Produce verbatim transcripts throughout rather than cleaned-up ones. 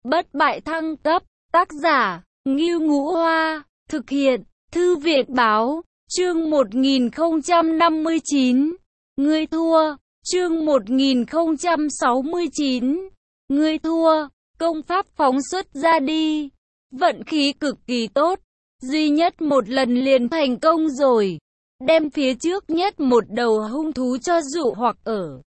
Bất bại thăng cấp, tác giả, Ngưu Ngũ Hoa, thực hiện, Thư viện báo, chương một nghìn không trăm năm mươi chín, ngươi thua, chương một nghìn không trăm sáu mươi chín, ngươi thua, công pháp phóng xuất ra đi, vận khí cực kỳ tốt, duy nhất một lần liền thành công rồi, đem phía trước nhất một đầu hung thú cho dụ hoặc ở.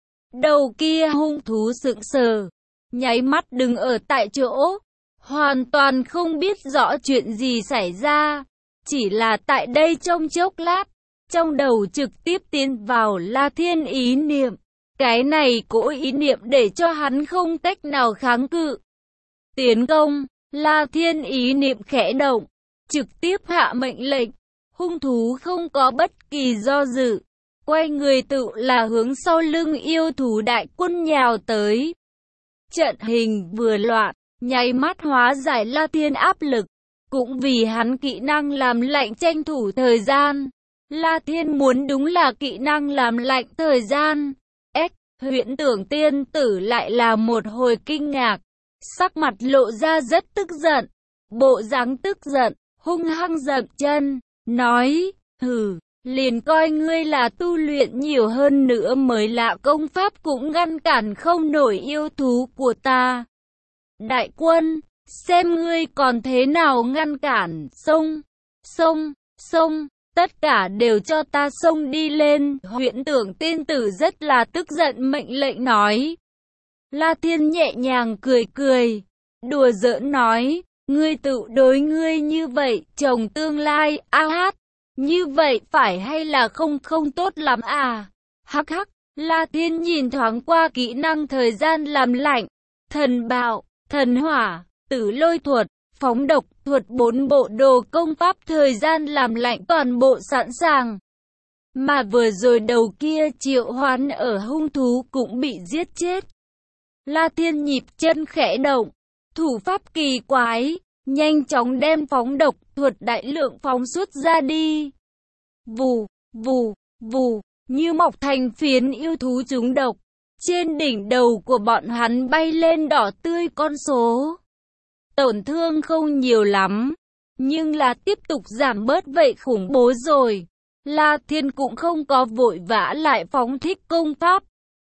Đầu kia hung thú sững sờ, nháy mắt đứng ở tại chỗ, hoàn toàn không biết rõ chuyện gì xảy ra, chỉ là tại đây trong chốc lát, trong đầu trực tiếp tiến vào La Thiên ý niệm, cái này cỗ ý niệm để cho hắn không cách nào kháng cự. Tiến công, La Thiên ý niệm khẽ động, trực tiếp hạ mệnh lệnh, hung thú không có bất kỳ do dự, quay người tự là hướng sau lưng yêu thú đại quân nhào tới. Trận hình vừa loạn, nháy mắt hóa giải La Thiên áp lực, cũng vì hắn kỹ năng làm lạnh tranh thủ thời gian. La Thiên muốn đúng là kỹ năng làm lạnh thời gian. Ếch, Huyễn Tưởng tiên tử lại là một hồi kinh ngạc, sắc mặt lộ ra rất tức giận, bộ dáng tức giận, hung hăng dậm chân, nói, hừ, liền coi ngươi là tu luyện nhiều hơn nữa mới lạ công pháp cũng ngăn cản không nổi yêu thú của ta. Đại quân, xem ngươi còn thế nào ngăn cản, xông, xông, xông, tất cả đều cho ta xông đi lên. Huyễn Tưởng tiên tử rất là tức giận mệnh lệnh nói. La Thiên nhẹ nhàng cười cười, đùa giỡn nói, ngươi tự đối ngươi như vậy, chồng tương lai, a hát, như vậy phải hay là không không tốt lắm à? Hắc hắc, La Thiên nhìn thoáng qua kỹ năng thời gian làm lạnh, thần bạo, thần hỏa, tử lôi thuật, phóng độc thuật, bốn bộ đồ công pháp thời gian làm lạnh toàn bộ sẵn sàng. Mà vừa rồi đầu kia triệu hoán ở hung thú cũng bị giết chết. La Thiên nhịp chân khẽ động, thủ pháp kỳ quái, nhanh chóng đem phóng độc thuật đại lượng phóng xuất ra đi. Vù, vù, vù, như mọc thành phiến yêu thú trúng độc. Trên đỉnh đầu của bọn hắn bay lên đỏ tươi con số. Tổn thương không nhiều lắm, nhưng là tiếp tục giảm bớt vậy khủng bố rồi. La Thiên cũng không có vội vã lại phóng thích công pháp,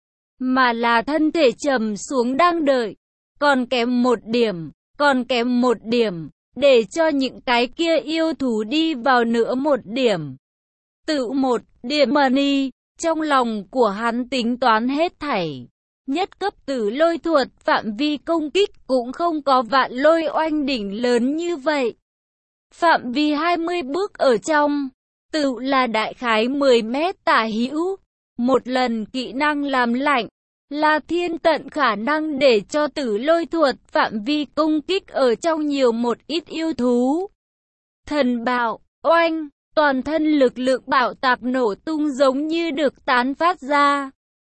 mà là thân thể trầm xuống đang đợi. Còn kém một điểm, còn kém một điểm, để cho những cái kia yêu thú đi vào nữa một điểm. Tự một điểm money, trong lòng của hắn tính toán hết thảy. Nhất cấp tử lôi thuật, phạm vi công kích cũng không có vạn lôi oanh đỉnh lớn như vậy. Phạm vi hai mươi bước ở trong, tự là đại khái mười mét tả hữu. Một lần kỹ năng làm lạnh, La Thiên tận khả năng để cho tử lôi thuật phạm vi công kích ở trong nhiều một ít yêu thú. Thần bạo, oanh, toàn thân lực lượng bạo tạc nổ tung giống như được tán phát ra.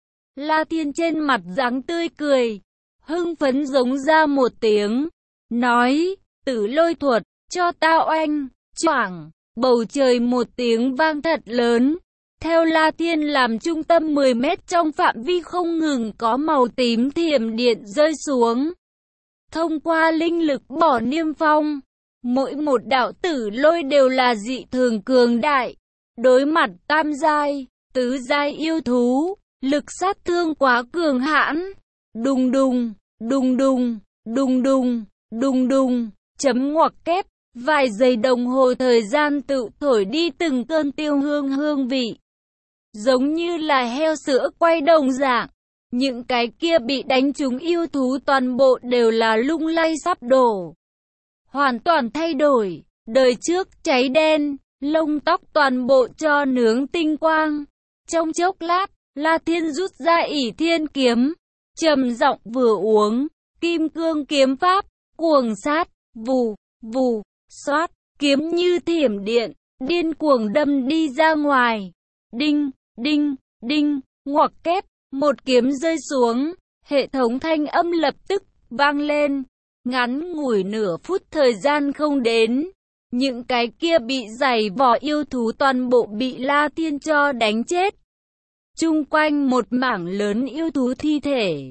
La Thiên trên mặt dáng tươi cười, hưng phấn giống ra một tiếng, nói, tử lôi thuật, cho ta oanh, choảng, bầu trời một tiếng vang thật lớn. Theo La Thiên làm trung tâm mười mét trong phạm vi không ngừng có màu tím thiểm điện rơi xuống. Thông qua linh lực bỏ niêm phong, mỗi một đạo tử lôi đều là dị thường cường đại. Đối mặt tam giai, tứ giai yêu thú, lực sát thương quá cường hãn. Đùng đùng, đùng đùng, đùng đùng, đùng đùng, chấm ngoặc kép, vài giây đồng hồ thời gian tự thổi đi từng cơn tiêu hương hương vị. Giống như là heo sữa quay đồng dạng, những cái kia bị đánh trúng yêu thú toàn bộ đều là lung lay sắp đổ. Hoàn toàn thay đổi, đời trước cháy đen, lông tóc toàn bộ cho nướng tinh quang. Trong chốc lát, La Thiên rút ra ỷ thiên kiếm, trầm giọng vừa uống, kim cương kiếm pháp, cuồng sát, vù, vù, xoát, kiếm như thiểm điện, điên cuồng đâm đi ra ngoài. Đinh, đinh, đinh, ngoặc kép, một kiếm rơi xuống, hệ thống thanh âm lập tức vang lên. Ngắn ngủi nửa phút thời gian không đến, những cái kia bị giày vò yêu thú toàn bộ bị La Thiên cho đánh chết. Chung quanh một mảng lớn yêu thú thi thể,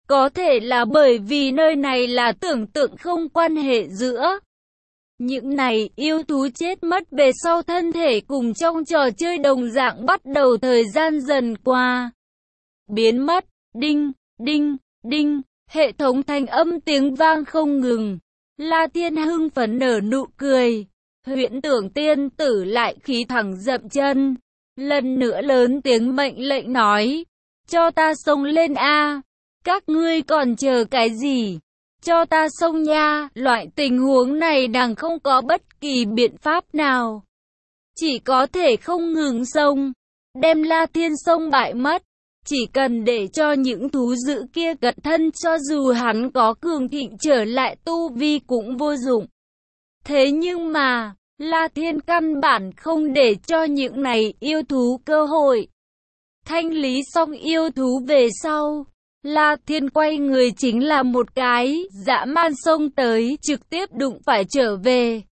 Có thể là bởi vì nơi này là tưởng tượng không quan hệ giữa những này yêu thú chết mất về sau thân thể cùng trong trò chơi đồng dạng bắt đầu thời gian dần qua. Biến mất, đinh, đinh, đinh, hệ thống thanh âm tiếng vang không ngừng. La Thiên hưng phấn nở nụ cười. Huyễn Tưởng tiên tử lại khí thẳng dậm chân. Lần nữa lớn tiếng mệnh lệnh nói. Cho ta xông lên a, các ngươi còn chờ cái gì? Cho ta xông nha. Loại tình huống này nàng không có bất kỳ biện pháp nào. Chỉ có thể không ngừng xông. Đem La Thiên xông bại mất. Chỉ cần để cho những thú dữ kia cận thân cho dù hắn có cường thịnh trở lại tu vi cũng vô dụng. Thế nhưng mà, La Thiên căn bản không để cho những này yêu thú cơ hội. Thanh lý xong yêu thú về sau, La Thiên quay người chính là một cái dã man xông tới trực tiếp đụng phải trở về.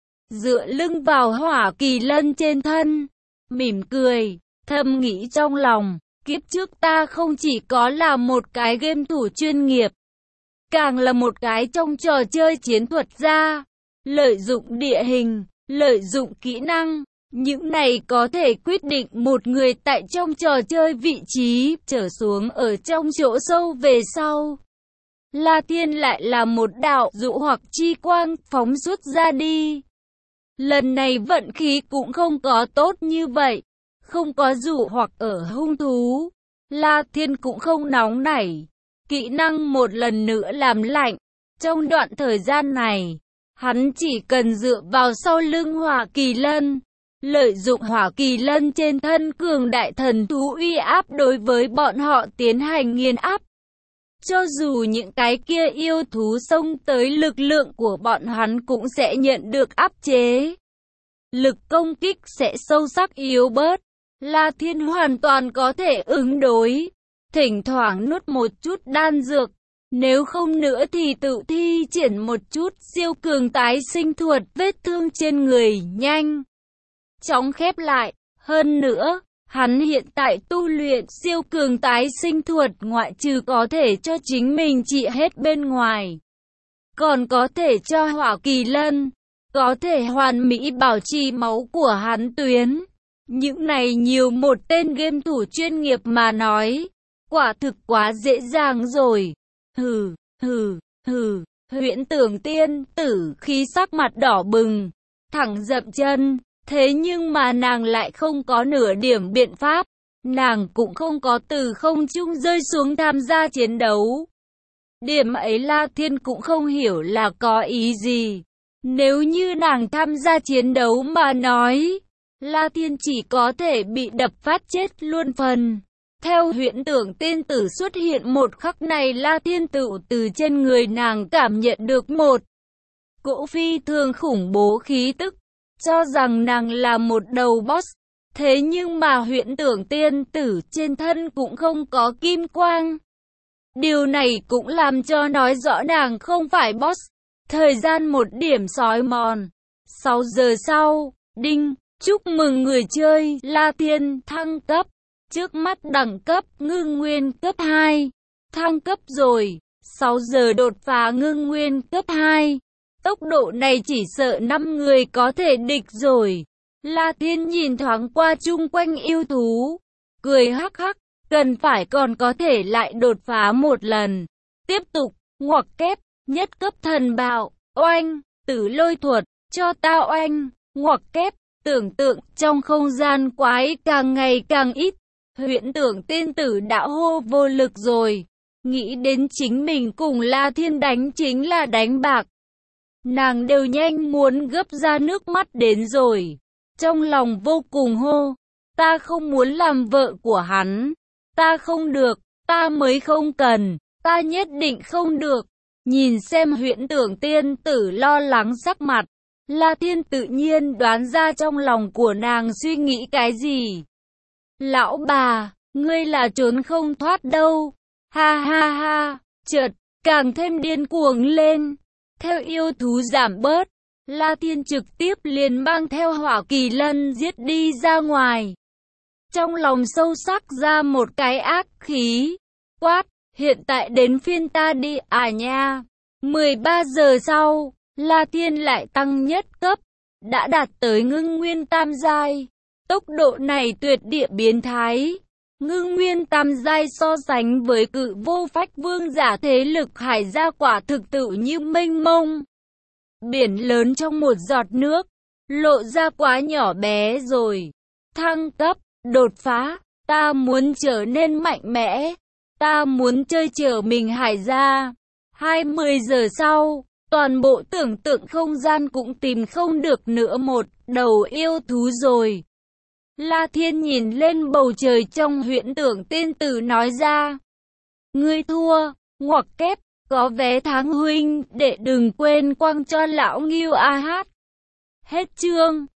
Dựa lưng vào Hỏa Kỳ Lân trên thân, mỉm cười, thầm nghĩ trong lòng. Kiếp trước ta không chỉ có là một cái game thủ chuyên nghiệp, càng là một cái trong trò chơi chiến thuật gia, lợi dụng địa hình, lợi dụng kỹ năng, những này có thể quyết định một người tại trong trò chơi vị trí trở xuống ở trong chỗ sâu về sau. La Thiên lại là một đạo dụ hoặc chi quang phóng xuất ra đi. Lần này vận khí cũng không có tốt như vậy. Không có dụ hoặc ở hung thú, La Thiên cũng không nóng nảy. Kỹ năng một lần nữa làm lạnh. Trong đoạn thời gian này, hắn chỉ cần dựa vào sau lưng Hỏa Kỳ Lân, lợi dụng Hỏa Kỳ Lân trên thân cường đại thần thú uy áp đối với bọn họ tiến hành nghiền áp. Cho dù những cái kia yêu thú xông tới, lực lượng của bọn hắn cũng sẽ nhận được áp chế. Lực công kích sẽ sâu sắc yếu bớt. La Thiên hoàn toàn có thể ứng đối, thỉnh thoảng nuốt một chút đan dược, nếu không nữa thì tự thi triển một chút siêu cường tái sinh thuật, vết thương trên người nhanh chóng khép lại. Hơn nữa, hắn hiện tại tu luyện siêu cường tái sinh thuật ngoại trừ có thể cho chính mình trị hết bên ngoài, còn có thể cho Hỏa Kỳ Lân, có thể hoàn mỹ bảo trì máu của hắn tuyến. Những này nhiều một tên game thủ chuyên nghiệp mà nói, quả thực quá dễ dàng rồi. Hừ, hừ, hừ, Huyễn Tưởng tiên tử khí sắc mặt đỏ bừng, thẳng dậm chân, thế nhưng mà nàng lại không có nửa điểm biện pháp, nàng cũng không có từ không trung rơi xuống tham gia chiến đấu. Điểm ấy La Thiên cũng không hiểu là có ý gì. Nếu như nàng tham gia chiến đấu mà nói, La Thiên chỉ có thể bị đập phát chết luôn phần. Theo Huyễn Tưởng tiên tử xuất hiện một khắc này, La Thiên tự từ trên người nàng cảm nhận được một cỗ phi thường khủng bố khí tức, cho rằng nàng là một đầu boss. Thế nhưng mà Huyễn Tưởng tiên tử trên thân cũng không có kim quang. Điều này cũng làm cho nói rõ nàng không phải boss. Thời gian một điểm sói mòn. sáu giờ sau, đinh. Chúc mừng người chơi, La Thiên thăng cấp. Trước mắt đẳng cấp ngưng nguyên cấp hai. Thăng cấp rồi. sáu giờ đột phá ngưng nguyên cấp hai. Tốc độ này chỉ sợ năm người có thể địch rồi. La Thiên nhìn thoáng qua chung quanh yêu thú, cười hắc hắc, cần phải còn có thể lại đột phá một lần. Tiếp tục, ngoặc kép, nhất cấp thần bạo, oanh, tử lôi thuật, cho ta oanh, ngoặc kép. Tưởng tượng trong không gian quái càng ngày càng ít. Huyễn Tưởng tiên tử đã hô vô lực rồi. Nghĩ đến chính mình cùng La Thiên đánh chính là đánh bạc. Nàng đều nhanh muốn gấp ra nước mắt đến rồi. Trong lòng vô cùng hô. Ta không muốn làm vợ của hắn. Ta không được. Ta mới không cần. Ta nhất định không được. Nhìn xem Huyễn Tưởng tiên tử lo lắng sắc mặt, La Thiên tự nhiên đoán ra trong lòng của nàng suy nghĩ cái gì. Lão bà, ngươi là trốn không thoát đâu. Ha ha ha, chợt, càng thêm điên cuồng lên. Theo yêu thú giảm bớt, La Thiên trực tiếp liền mang theo Hỏa Kỳ Lân giết đi ra ngoài. Trong lòng sâu sắc ra một cái ác khí, quát, Hiện tại đến phiên ta đi à nha. mười ba giờ sau, La Thiên lại tăng nhất cấp, đã đạt tới ngưng nguyên tam giai. Tốc độ này tuyệt địa biến thái. Ngưng nguyên tam giai so sánh với cự vô phách vương giả thế lực hải gia quả thực tự như mênh mông. Biển lớn trong một giọt nước, lộ ra quá nhỏ bé rồi. Thăng cấp, đột phá, ta muốn trở nên mạnh mẽ. Ta muốn chơi trở mình hải gia. hai mươi giờ sau, toàn bộ tưởng tượng không gian cũng tìm không được nữa một đầu yêu thú rồi. La Thiên nhìn lên bầu trời trong huyễn tưởng tiên tử nói ra. Ngươi thua, ngoặc kép, có vé tháng huynh, để đừng quên quăng cho lão Ngưu a hát. Hết chương.